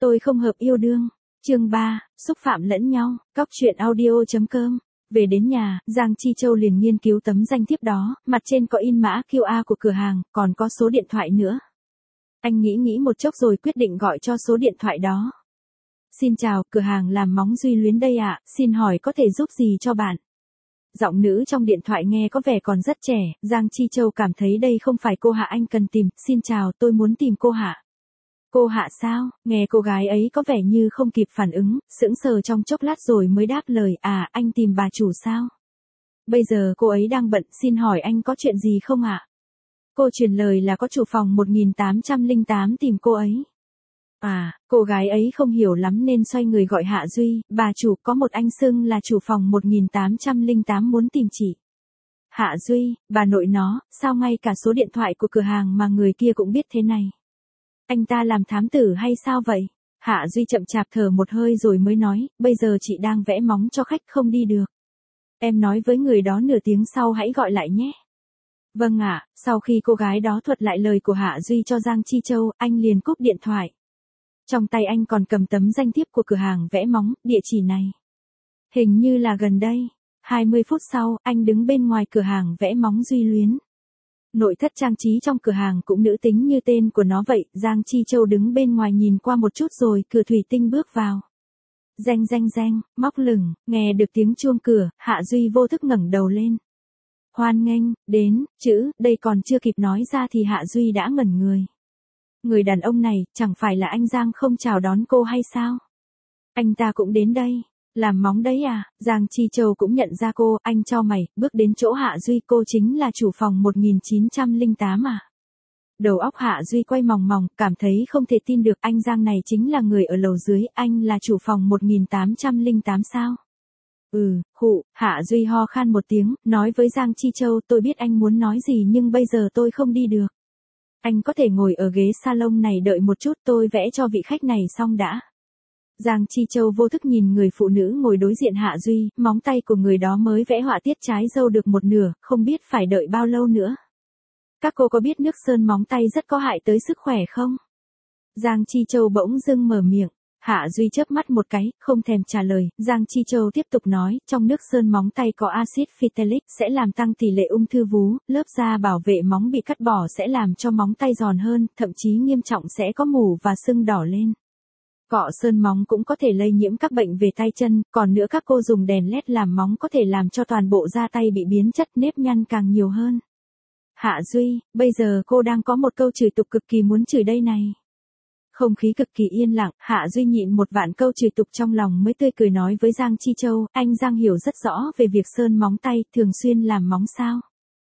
Tôi không hợp yêu đương. Chương 3, xúc phạm lẫn nhau, Cóc truyện audio.com. Về đến nhà, Giang Chi Châu liền nghiên cứu tấm danh thiếp đó, mặt trên có in mã QR của cửa hàng, còn có số điện thoại nữa. Anh nghĩ một chốc rồi quyết định gọi cho số điện thoại đó. Xin chào, cửa hàng làm móng Duy Luyến đây ạ, xin hỏi có thể giúp gì cho bạn? Giọng nữ trong điện thoại nghe có vẻ còn rất trẻ, Giang Chi Châu cảm thấy đây không phải cô Hạ anh cần tìm, xin chào, tôi muốn tìm cô Hạ. Cô Hạ sao? Nghe cô gái ấy có vẻ như không kịp phản ứng, sững sờ trong chốc lát rồi mới đáp lời, à, anh tìm bà chủ sao? Bây giờ cô ấy đang bận, xin hỏi anh có chuyện gì không ạ? Cô truyền lời là có chủ phòng 1808 tìm cô ấy. À, cô gái ấy không hiểu lắm nên xoay người gọi Hạ Duy, bà chủ, có một anh xưng là chủ phòng 1808 muốn tìm chị. Hạ Duy, bà nội nó, sao ngay cả số điện thoại của cửa hàng mà người kia cũng biết thế này? Anh ta làm thám tử hay sao vậy? Hạ Duy chậm chạp thở một hơi rồi mới nói, bây giờ chị đang vẽ móng cho khách không đi được. Em nói với người đó nửa tiếng sau hãy gọi lại nhé. Vâng ạ, sau khi cô gái đó thuật lại lời của Hạ Duy cho Giang Chi Châu, anh liền cúp điện thoại. Trong tay anh còn cầm tấm danh thiếp của cửa hàng vẽ móng, địa chỉ này. Hình như là gần đây. 20 phút sau, anh đứng bên ngoài cửa hàng vẽ móng Duy Luyến. Nội thất trang trí trong cửa hàng cũng nữ tính như tên của nó vậy, Giang Chi Châu đứng bên ngoài nhìn qua một chút rồi cửa thủy tinh bước vào. Reng reng reng, móc lửng, nghe được tiếng chuông cửa, Hạ Duy vô thức ngẩng đầu lên. Hoan nghênh, đến, chữ, đây còn chưa kịp nói ra thì Hạ Duy đã ngẩn người. Người đàn ông này, chẳng phải là anh Giang không chào đón cô hay sao? Anh ta cũng đến đây. Làm móng đấy à? Giang Chi Châu cũng nhận ra cô, anh cho mày, bước đến chỗ Hạ Duy, cô chính là chủ phòng 1908 à? Đầu óc Hạ Duy quay mòng mòng, cảm thấy không thể tin được, anh Giang này chính là người ở lầu dưới, anh là chủ phòng 1808 sao? Hạ Duy ho khan một tiếng, nói với Giang Chi Châu, tôi biết anh muốn nói gì nhưng bây giờ tôi không đi được. Anh có thể ngồi ở ghế salon này đợi một chút, tôi vẽ cho vị khách này xong đã. Giang Chi Châu vô thức nhìn người phụ nữ ngồi đối diện Hạ Duy, móng tay của người đó mới vẽ họa tiết trái dâu được một nửa, không biết phải đợi bao lâu nữa. Các cô có biết nước sơn móng tay rất có hại tới sức khỏe không? Giang Chi Châu bỗng dưng mở miệng. Hạ Duy chớp mắt một cái, không thèm trả lời, Giang Chi Châu tiếp tục nói, trong nước sơn móng tay có axit phytalic sẽ làm tăng tỷ lệ ung thư vú, lớp da bảo vệ móng bị cắt bỏ sẽ làm cho móng tay giòn hơn, thậm chí nghiêm trọng sẽ có mủ và sưng đỏ lên. Cọ sơn móng cũng có thể lây nhiễm các bệnh về tay chân, còn nữa các cô dùng đèn LED làm móng có thể làm cho toàn bộ da tay bị biến chất, nếp nhăn càng nhiều hơn. Hạ Duy, bây giờ cô đang có một câu chửi tục cực kỳ muốn chửi đây này. Không khí cực kỳ yên lặng, Hạ Duy nhịn một vạn câu chửi tục trong lòng mới tươi cười nói với Giang Chi Châu, anh Giang hiểu rất rõ về việc sơn móng tay, thường xuyên làm móng sao.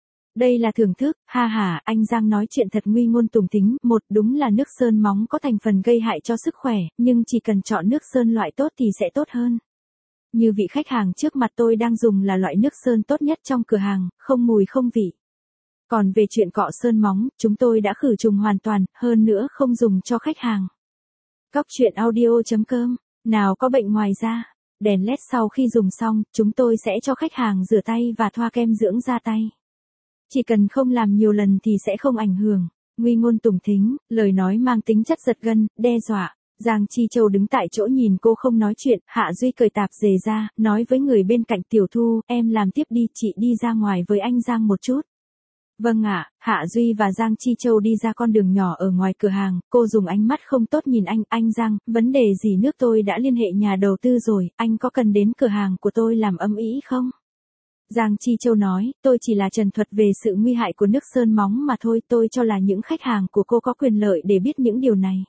Đây là thưởng thức, ha ha, anh Giang nói chuyện thật nguy ngôn tùng tính, một đúng là nước sơn móng có thành phần gây hại cho sức khỏe, nhưng chỉ cần chọn nước sơn loại tốt thì sẽ tốt hơn. Như vị khách hàng trước mặt tôi đang dùng là loại nước sơn tốt nhất trong cửa hàng, không mùi không vị. Còn về chuyện cọ sơn móng, chúng tôi đã khử trùng hoàn toàn, hơn nữa không dùng cho khách hàng. Cóc truyện audio.com, nào có bệnh ngoài da. Đèn LED sau khi dùng xong, chúng tôi sẽ cho khách hàng rửa tay và thoa kem dưỡng da tay. Chỉ cần không làm nhiều lần thì sẽ không ảnh hưởng. Nguy ngôn tùng thính, lời nói mang tính chất giật gân, đe dọa. Giang Chi Châu đứng tại chỗ nhìn cô không nói chuyện, Hạ Duy cởi tạp dề ra, nói với người bên cạnh Tiểu Thu, em làm tiếp đi, chị đi ra ngoài với anh Giang một chút. Vâng ạ, Hạ Duy và Giang Chi Châu đi ra con đường nhỏ ở ngoài cửa hàng, cô dùng ánh mắt không tốt nhìn anh Giang, vấn đề gì nước tôi đã liên hệ nhà đầu tư rồi, anh có cần đến cửa hàng của tôi làm âm ĩ không? Giang Chi Châu nói, tôi chỉ là trần thuật về sự nguy hại của nước sơn móng mà thôi, tôi cho là những khách hàng của cô có quyền lợi để biết những điều này.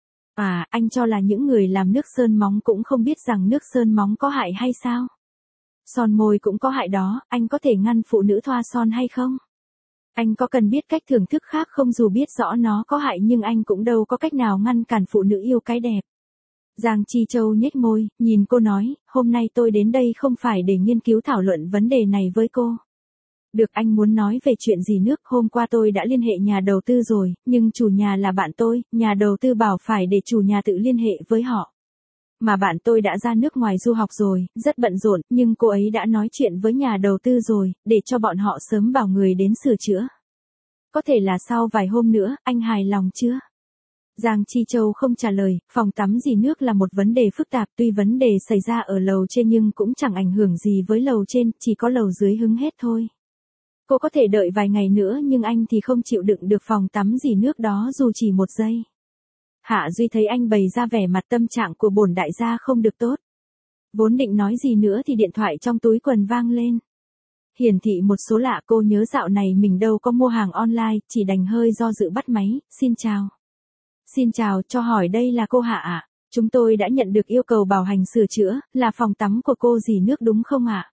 À, anh cho là những người làm nước sơn móng cũng không biết rằng nước sơn móng có hại hay sao? Son môi cũng có hại đó, anh có thể ngăn phụ nữ thoa son hay không? Anh có cần biết cách thưởng thức khác không, dù biết rõ nó có hại nhưng anh cũng đâu có cách nào ngăn cản phụ nữ yêu cái đẹp. Giang Chi Châu nhếch môi, nhìn cô nói, hôm nay tôi đến đây không phải để nghiên cứu thảo luận vấn đề này với cô. Được, anh muốn nói về chuyện gì nước, hôm qua tôi đã liên hệ nhà đầu tư rồi, nhưng chủ nhà là bạn tôi, nhà đầu tư bảo phải để chủ nhà tự liên hệ với họ. Mà bạn tôi đã ra nước ngoài du học rồi, rất bận rộn, nhưng cô ấy đã nói chuyện với nhà đầu tư rồi, để cho bọn họ sớm bảo người đến sửa chữa. Có thể là sau vài hôm nữa, anh hài lòng chưa? Giang Chi Châu không trả lời, phòng tắm dì nước là một vấn đề phức tạp, tuy vấn đề xảy ra ở lầu trên nhưng cũng chẳng ảnh hưởng gì với lầu trên, chỉ có lầu dưới hứng hết thôi. Cô có thể đợi vài ngày nữa nhưng anh thì không chịu đựng được phòng tắm dì nước đó dù chỉ một giây. Hạ Duy thấy anh bày ra vẻ mặt tâm trạng của bổn đại gia không được tốt. Vốn định nói gì nữa thì điện thoại trong túi quần vang lên. Hiển thị một số lạ, cô nhớ dạo này mình đâu có mua hàng online, chỉ đành hơi do dự bắt máy. Xin chào. Xin chào, cho hỏi đây là cô Hạ ạ? Chúng tôi đã nhận được yêu cầu bảo hành sửa chữa, là phòng tắm của cô dì nước đúng không ạ?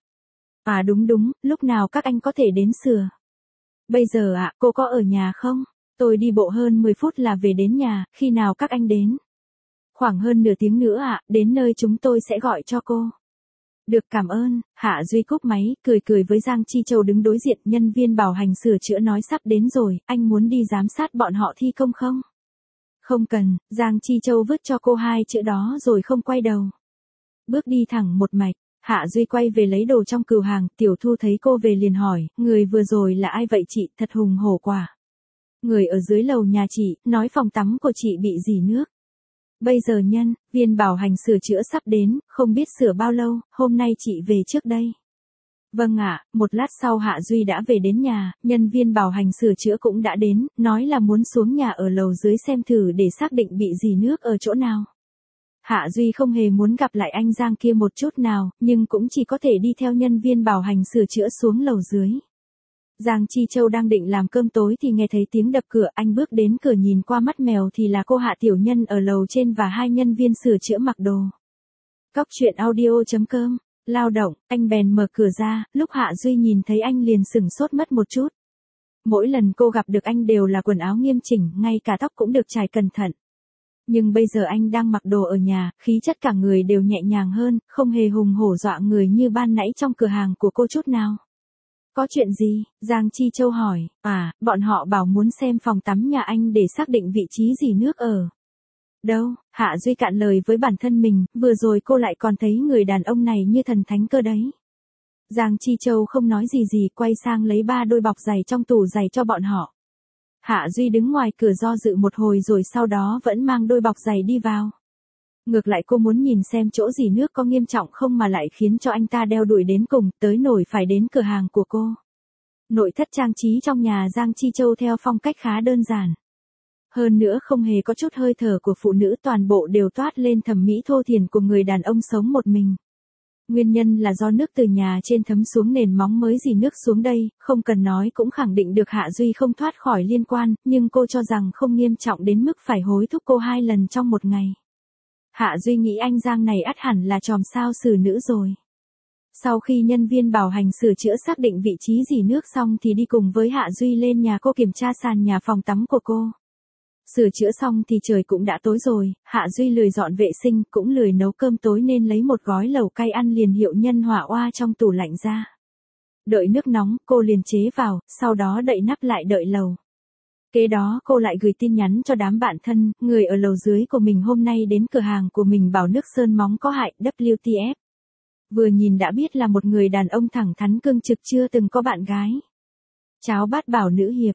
À đúng, lúc nào các anh có thể đến sửa? Bây giờ ạ, cô có ở nhà không? Tôi đi bộ hơn 10 phút là về đến nhà, khi nào các anh đến? Khoảng hơn nửa tiếng nữa ạ, đến nơi chúng tôi sẽ gọi cho cô. Được, cảm ơn. Hạ Duy cúp máy, cười với Giang Chi Châu đứng đối diện. Nhân viên bảo hành sửa chữa nói sắp đến rồi, anh muốn đi giám sát bọn họ thi công không? Không cần. Giang Chi Châu vứt cho cô hai chữ đó rồi không quay đầu. Bước đi thẳng một mạch. Hạ Duy quay về lấy đồ trong cừu hàng. Tiểu Thu thấy cô về liền hỏi, người vừa rồi là ai vậy chị? Thật hùng hổ quả. Người ở dưới lầu nhà chị, nói phòng tắm của chị bị rỉ nước. Bây giờ nhân viên bảo hành sửa chữa sắp đến, không biết sửa bao lâu, hôm nay chị về trước đây. Vâng ạ, một lát sau Hạ Duy đã về đến nhà, nhân viên bảo hành sửa chữa cũng đã đến, nói là muốn xuống nhà ở lầu dưới xem thử để xác định bị rỉ nước ở chỗ nào. Hạ Duy không hề muốn gặp lại anh Giang kia một chút nào, nhưng cũng chỉ có thể đi theo nhân viên bảo hành sửa chữa xuống lầu dưới. Giang Chi Châu đang định làm cơm tối thì nghe thấy tiếng đập cửa, anh bước đến cửa nhìn qua mắt mèo thì là cô Hạ Tiểu Nhân ở lầu trên và hai nhân viên sửa chữa mặc đồ. Cóc truyện audio.com, lao động, anh bèn mở cửa ra, lúc Hạ Duy nhìn thấy anh liền sửng sốt mất một chút. Mỗi lần cô gặp được anh đều là quần áo nghiêm chỉnh, ngay cả tóc cũng được chải cẩn thận. Nhưng bây giờ anh đang mặc đồ ở nhà, khí chất cả người đều nhẹ nhàng hơn, không hề hùng hổ dọa người như ban nãy trong cửa hàng của cô chút nào. Có chuyện gì? Giang Chi Châu hỏi. À, bọn họ bảo muốn xem phòng tắm nhà anh để xác định vị trí rỉ nước ở. Đâu? Hạ Duy cạn lời với bản thân mình, vừa rồi cô lại còn thấy người đàn ông này như thần thánh cơ đấy. Giang Chi Châu không nói gì, quay sang lấy 3 đôi bọc giày trong tủ giày cho bọn họ. Hạ Duy đứng ngoài cửa do dự một hồi rồi sau đó vẫn mang đôi bọc giày đi vào. Ngược lại cô muốn nhìn xem chỗ rỉ nước có nghiêm trọng không mà lại khiến cho anh ta đeo đuổi đến cùng, tới nổi phải đến cửa hàng của cô. Nội thất trang trí trong nhà Giang Chi Châu theo phong cách khá đơn giản. Hơn nữa không hề có chút hơi thở của phụ nữ, toàn bộ đều toát lên thẩm mỹ thô thiển của người đàn ông sống một mình. Nguyên nhân là do nước từ nhà trên thấm xuống nền móng mới rỉ nước xuống đây, không cần nói cũng khẳng định được Hạ Duy không thoát khỏi liên quan, nhưng cô cho rằng không nghiêm trọng đến mức phải hối thúc cô 2 lần trong một ngày. Hạ Duy nghĩ anh Giang này ắt hẳn là tròm sao xử nữ rồi. Sau khi nhân viên bảo hành sửa chữa xác định vị trí rỉ nước xong thì đi cùng với Hạ Duy lên nhà cô kiểm tra sàn nhà phòng tắm của cô. Sửa chữa xong thì trời cũng đã tối rồi, Hạ Duy lười dọn vệ sinh, cũng lười nấu cơm tối nên lấy một gói lẩu cay ăn liền hiệu Nhân Hỏa Oa trong tủ lạnh ra. Đợi nước nóng, cô liền chế vào, sau đó đậy nắp lại đợi lẩu. Kế đó cô lại gửi tin nhắn cho đám bạn thân, người ở lầu dưới của mình hôm nay đến cửa hàng của mình bảo nước sơn móng có hại, WTF. Vừa nhìn đã biết là một người đàn ông thẳng thắn cương trực chưa từng có bạn gái. Cháo bát bảo nữ hiệp,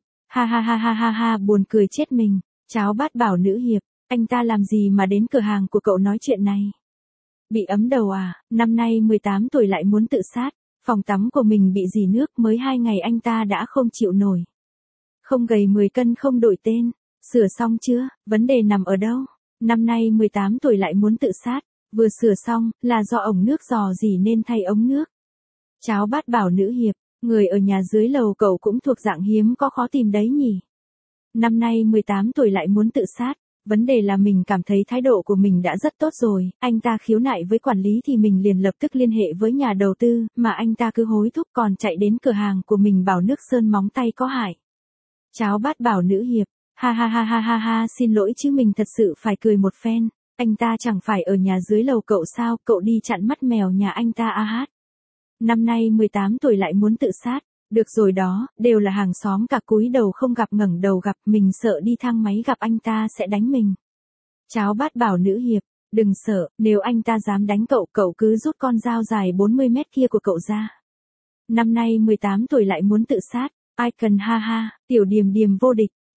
ha, buồn cười chết mình. Cháo bát bảo nữ hiệp, anh ta làm gì mà đến cửa hàng của cậu nói chuyện này? Bị ấm đầu à, năm nay 18 tuổi lại muốn tự sát, phòng tắm của mình bị rỉ nước mới 2 ngày anh ta đã không chịu nổi. Không gầy 10 cân không đổi tên, sửa xong chưa, vấn đề nằm ở đâu? Năm nay 18 tuổi lại muốn tự sát, vừa sửa xong, là do ống nước rò rỉ nên thay ống nước. Cháo bát bảo nữ hiệp, người ở nhà dưới lầu cậu cũng thuộc dạng hiếm có khó tìm đấy nhỉ? Năm nay 18 tuổi lại muốn tự sát, vấn đề là mình cảm thấy thái độ của mình đã rất tốt rồi, anh ta khiếu nại với quản lý thì mình liền lập tức liên hệ với nhà đầu tư, mà anh ta cứ hối thúc còn chạy đến cửa hàng của mình bảo nước sơn móng tay có hại. Cháo bát bảo nữ hiệp, ha, xin lỗi chứ mình thật sự phải cười một phen, anh ta chẳng phải ở nhà dưới lầu cậu sao, cậu đi chặn mắt mèo nhà anh ta à hát. Năm nay 18 tuổi lại muốn tự sát. Được rồi đó, đều là hàng xóm cả cúi đầu không gặp ngẩng đầu gặp, mình sợ đi thang máy gặp anh ta sẽ đánh mình. Cháo bát bảo nữ hiệp, đừng sợ, nếu anh ta dám đánh cậu, cậu cứ rút con dao dài 40 mét kia của cậu ra. Năm nay 18 tuổi lại muốn tự sát, ai cần ha, tiểu điềm vô địch,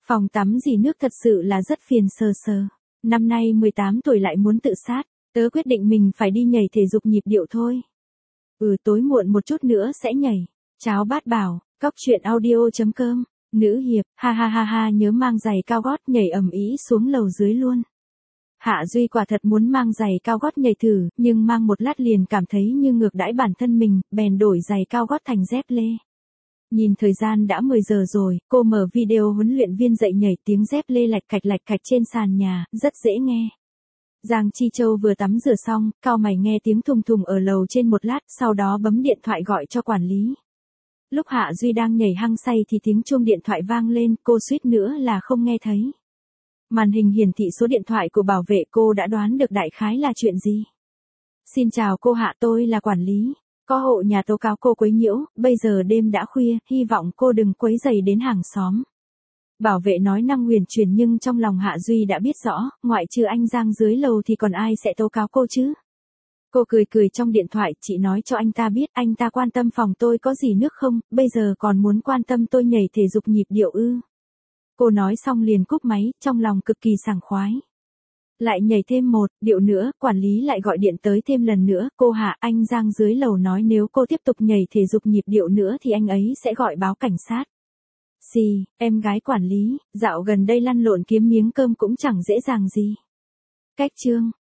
Phòng tắm dì nước thật sự là rất phiền sờ sờ. Năm nay 18 tuổi lại muốn tự sát, tớ quyết định mình phải đi nhảy thể dục nhịp điệu thôi. Tối muộn một chút nữa sẽ nhảy. Cháo bát bảo, cóc truyện audio.com, nữ hiệp, ha ha ha ha nhớ mang giày cao gót nhảy ầm ĩ xuống lầu dưới luôn. Hạ Duy quả thật muốn mang giày cao gót nhảy thử, nhưng mang một lát liền cảm thấy như ngược đãi bản thân mình, bèn đổi giày cao gót thành dép lê. Nhìn thời gian đã 10 giờ rồi, cô mở video huấn luyện viên dạy nhảy tiếng dép lê lạch cạch trên sàn nhà, rất dễ nghe. Giang Chi Châu vừa tắm rửa xong, cau mày nghe tiếng thùng thùng ở lầu trên một lát, sau đó bấm điện thoại gọi cho quản lý. Lúc Hạ Duy đang nhảy hăng say thì tiếng chuông điện thoại vang lên, cô suýt nữa là không nghe thấy. Màn hình hiển thị số điện thoại của bảo vệ, cô đã đoán được đại khái là chuyện gì. Xin chào cô Hạ, tôi là quản lý. Có hộ nhà tố cáo cô quấy nhiễu, bây giờ đêm đã khuya, hy vọng cô đừng quấy rầy đến hàng xóm. Bảo vệ nói năng huyền chuyển nhưng trong lòng Hạ Duy đã biết rõ, ngoại trừ anh Giang dưới lầu thì còn ai sẽ tố cáo cô chứ. Cô cười trong điện thoại, chị nói cho anh ta biết anh ta quan tâm phòng tôi có gì nước không, bây giờ còn muốn quan tâm tôi nhảy thể dục nhịp điệu ư. Cô nói xong liền cúp máy, trong lòng cực kỳ sảng khoái. Lại nhảy thêm một điệu nữa, quản lý lại gọi điện tới thêm lần nữa, cô Hạ, anh Giang dưới lầu nói nếu cô tiếp tục nhảy thể dục nhịp điệu nữa thì anh ấy sẽ gọi báo cảnh sát. Xì, em gái quản lý, dạo gần đây lăn lộn kiếm miếng cơm cũng chẳng dễ dàng gì. Cách chương